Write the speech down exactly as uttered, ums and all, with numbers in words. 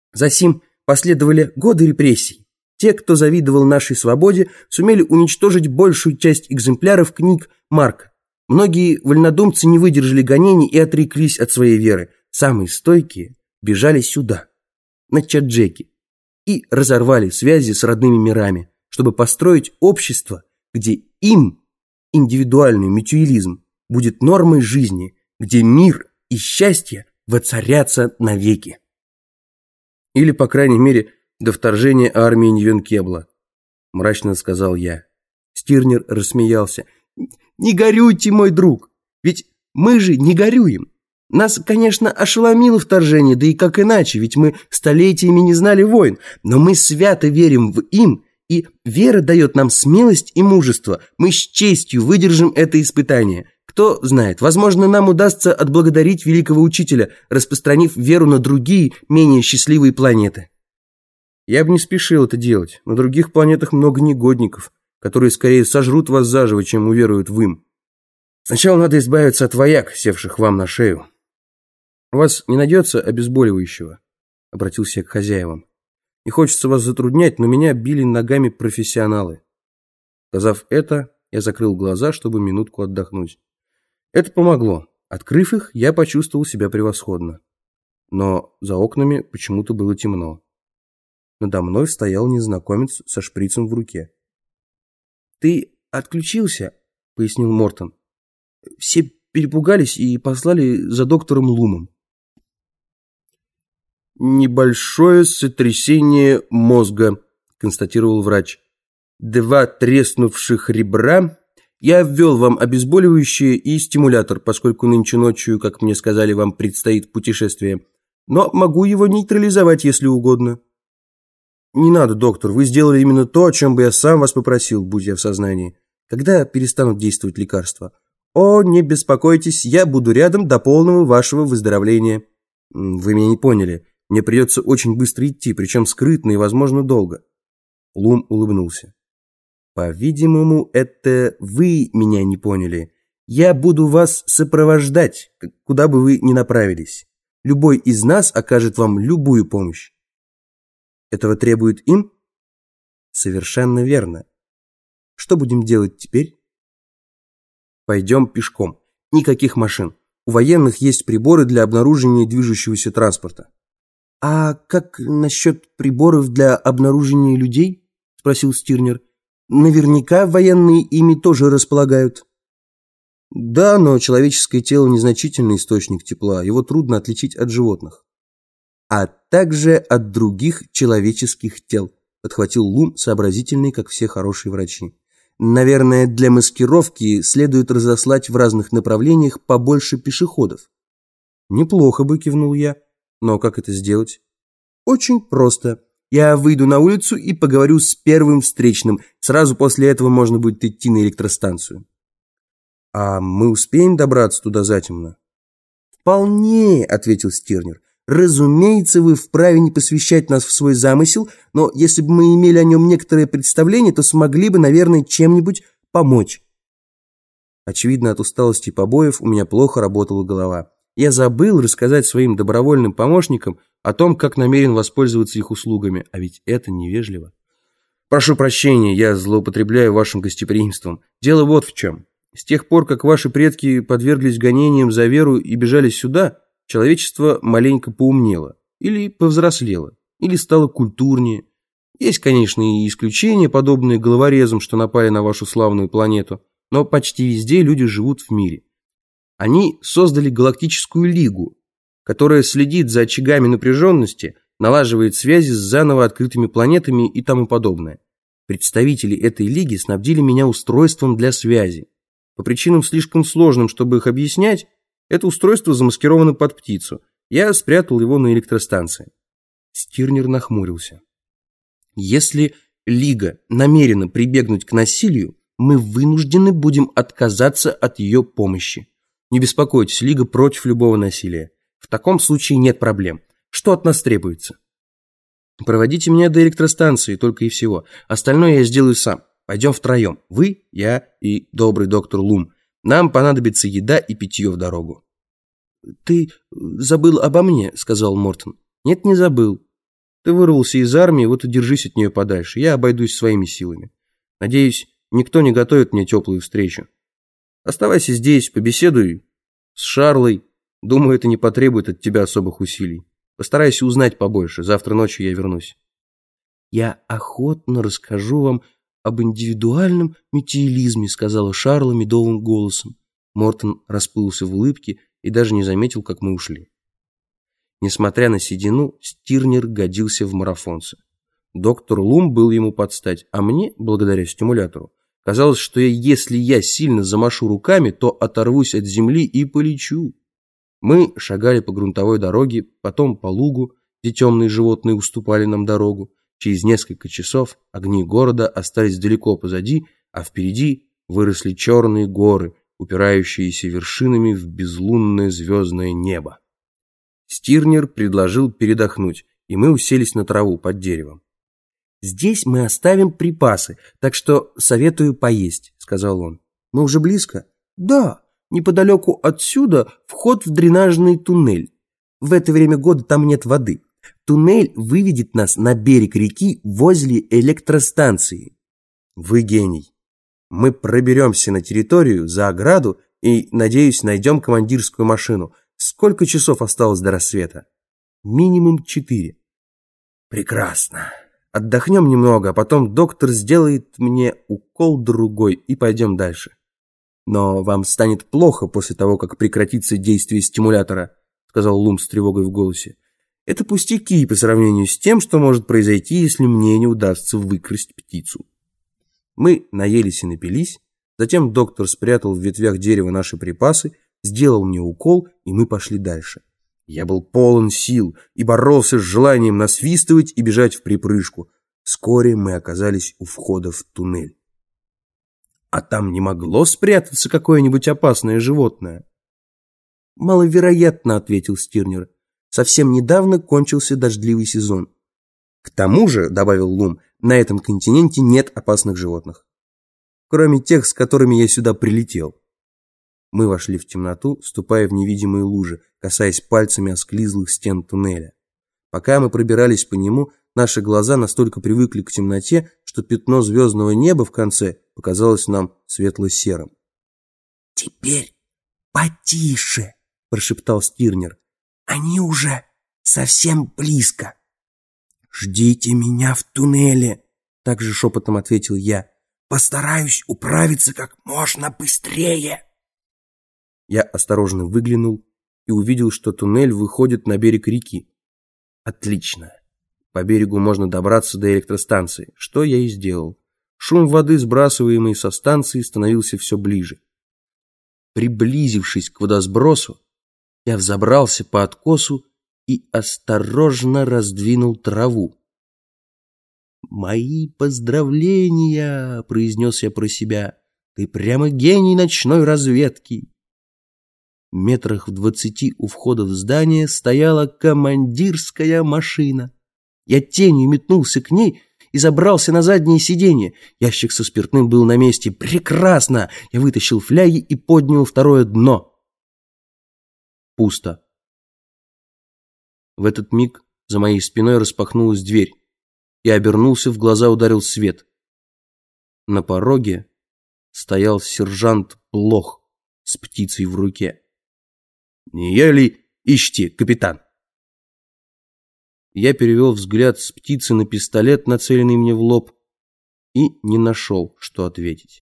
Засим последовали годы репрессий. Те, кто завидовал нашей свободе, сумели уничтожить большую часть экземпляров книг Марка. Многие вольнодумцы не выдержали гонений и отреклись от своей веры. Самые стойкие бежали сюда, на Чаджеки, и разорвали связи с родными мирами, чтобы построить общество, где им индивидуальный мутюализм будет нормой жизни, где мир и счастье воцарятся навеки. Или, по крайней мере, до вторжения армии Ньюенкебла, мрачно сказал я. Стирнер рассмеялся. Не горюйте, мой друг, ведь мы же не горюем. Нас, конечно, ошеломило вторжение, да и как иначе, ведь мы столетиями не знали войн, но мы свято верим в им, и вера дает нам смелость и мужество. Мы с честью выдержим это испытание. Кто знает, возможно, нам удастся отблагодарить великого учителя, распространив веру на другие, менее счастливые планеты. Я бы не спешил это делать. На других планетах много негодников, которые скорее сожрут вас заживо, чем уверуют в им. Сначала надо избавиться от вояк, севших вам на шею. У вас не найдется обезболивающего? Обратился я к хозяевам. Не хочется вас затруднять, но меня били ногами профессионалы. Сказав это, я закрыл глаза, чтобы минутку отдохнуть. Это помогло. Открыв их, я почувствовал себя превосходно. Но за окнами почему-то было темно. Надо мной стоял незнакомец со шприцем в руке. «Ты отключился?» — пояснил Мортон. «Все перепугались и послали за доктором Лумом». «Небольшое сотрясение мозга», — констатировал врач. «Два треснувших ребра. Я ввел вам обезболивающее и стимулятор, поскольку нынче ночью, как мне сказали, вам предстоит путешествие. Но могу его нейтрализовать, если угодно». «Не надо, доктор, вы сделали именно то, о чем бы я сам вас попросил, будь я в сознании. Когда перестанут действовать лекарства?» «О, не беспокойтесь, я буду рядом до полного вашего выздоровления». «Вы меня не поняли. Мне придется очень быстро идти, причем скрытно и, возможно, долго». Лум улыбнулся. «По-видимому, это вы меня не поняли. Я буду вас сопровождать, куда бы вы ни направились. Любой из нас окажет вам любую помощь». «Этого требует им?» «Совершенно верно. Что будем делать теперь?» «Пойдем пешком. Никаких машин. У военных есть приборы для обнаружения движущегося транспорта». «А как насчет приборов для обнаружения людей?» – спросил Стирнер. «Наверняка военные ими тоже располагают». «Да, но человеческое тело – незначительный источник тепла. Его трудно отличить от животных». «А также от других человеческих тел», – подхватил Лум, сообразительный, как все хорошие врачи. «Наверное, для маскировки следует разослать в разных направлениях побольше пешеходов». «Неплохо бы», – кивнул я. «Но как это сделать?» «Очень просто. Я выйду на улицу и поговорю с первым встречным. Сразу после этого можно будет идти на электростанцию». «А мы успеем добраться туда затемно?» «Вполне», – ответил Стирнер. «Разумеется, вы вправе не посвящать нас в свой замысел, но если бы мы имели о нем некоторое представление, то смогли бы, наверное, чем-нибудь помочь». Очевидно, от усталости и побоев у меня плохо работала голова. Я забыл рассказать своим добровольным помощникам о том, как намерен воспользоваться их услугами, а ведь это невежливо. «Прошу прощения, я злоупотребляю вашим гостеприимством. Дело вот в чем. С тех пор, как ваши предки подверглись гонениям за веру и бежали сюда, человечество маленько поумнело, или повзрослело, или стало культурнее. Есть, конечно, и исключения, подобные головорезам, что напали на вашу славную планету, но почти везде люди живут в мире. Они создали галактическую лигу, которая следит за очагами напряженности, налаживает связи с заново открытыми планетами и тому подобное. Представители этой лиги снабдили меня устройством для связи. По причинам слишком сложным, чтобы их объяснять, это устройство замаскировано под птицу. Я спрятал его на электростанции. Стирнер нахмурился. «Если Лига намерена прибегнуть к насилию, мы вынуждены будем отказаться от ее помощи. Не беспокойтесь, Лига против любого насилия. В таком случае нет проблем. Что от нас требуется?» «Проводите меня до электростанции, только и всего. Остальное я сделаю сам. Пойдем втроем. Вы, я и добрый доктор Лум. Нам понадобится еда и питье в дорогу». «Ты забыл обо мне», — сказал Мортон. «Нет, не забыл. Ты вырвался из армии, вот и держись от нее подальше. Я обойдусь своими силами. Надеюсь, никто не готовит мне теплую встречу. Оставайся здесь, побеседуй с Шарлой. Думаю, это не потребует от тебя особых усилий. Постарайся узнать побольше. Завтра ночью я вернусь. Я охотно расскажу вам об индивидуальном метеилизме, сказала Шарла медовым голосом. Мортон расплылся в улыбке и даже не заметил, как мы ушли. Несмотря на седину, Стирнер годился в марафонце. Доктор Лум был ему под стать, а мне, благодаря стимулятору, казалось, что я, если я сильно замашу руками, то оторвусь от земли и полечу. Мы шагали по грунтовой дороге, потом по лугу, где темные животные уступали нам дорогу. Через несколько часов огни города остались далеко позади, а впереди выросли черные горы, упирающиеся вершинами в безлунное звездное небо. Стирнер предложил передохнуть, и мы уселись на траву под деревом. «Здесь мы оставим припасы, так что советую поесть», — сказал он. «Мы уже близко?» «Да, неподалеку отсюда вход в дренажный туннель. В это время года там нет воды. Туннель выведет нас на берег реки возле электростанции». «Вы гений. Мы проберемся на территорию за ограду и, надеюсь, найдем командирскую машину. Сколько часов осталось до рассвета?» «Минимум четыре». «Прекрасно. Отдохнем немного, а потом доктор сделает мне укол другой и пойдем дальше». «Но вам станет плохо после того, как прекратится действие стимулятора», сказал Лум с тревогой в голосе. «Это пустяки по сравнению с тем, что может произойти, если мне не удастся выкрасть птицу». Мы наелись и напились, затем доктор спрятал в ветвях дерева наши припасы, сделал мне укол, и мы пошли дальше. Я был полон сил и боролся с желанием насвистывать и бежать вприпрыжку. Вскоре мы оказались у входа в туннель. А там не могло спрятаться какое-нибудь опасное животное? «Маловероятно», — ответил Стирнер. «Совсем недавно кончился дождливый сезон». «К тому же», — добавил Лум, — «на этом континенте нет опасных животных. Кроме тех, с которыми я сюда прилетел». Мы вошли в темноту, ступая в невидимые лужи, касаясь пальцами осклизлых стен туннеля. Пока мы пробирались по нему, наши глаза настолько привыкли к темноте, что пятно звездного неба в конце показалось нам светло-серым. «Теперь потише», — прошептал Стирнер. «Они уже совсем близко». «Ждите меня в туннеле», — также шепотом ответил я. «Постараюсь управиться как можно быстрее». Я осторожно выглянул и увидел, что туннель выходит на берег реки. Отлично. По берегу можно добраться до электростанции, что я и сделал. Шум воды, сбрасываемый со станции, становился все ближе. Приблизившись к водосбросу, я взобрался по откосу и осторожно раздвинул траву. «Мои поздравления!» — произнес я про себя. «Ты прямо гений ночной разведки!» Метрах в двадцати у входа в здание стояла командирская машина. Я тенью метнулся к ней и забрался на заднее сиденье. Ящик со спиртным был на месте. Прекрасно! Я вытащил фляги и поднял второе дно. Пусто. В этот миг за моей спиной распахнулась дверь. Я обернулся, в глаза ударил свет. На пороге стоял сержант Плох с птицей в руке. «Не я ли ищете, капитан?» Я перевел взгляд с птицы на пистолет, нацеленный мне в лоб, и не нашел, что ответить.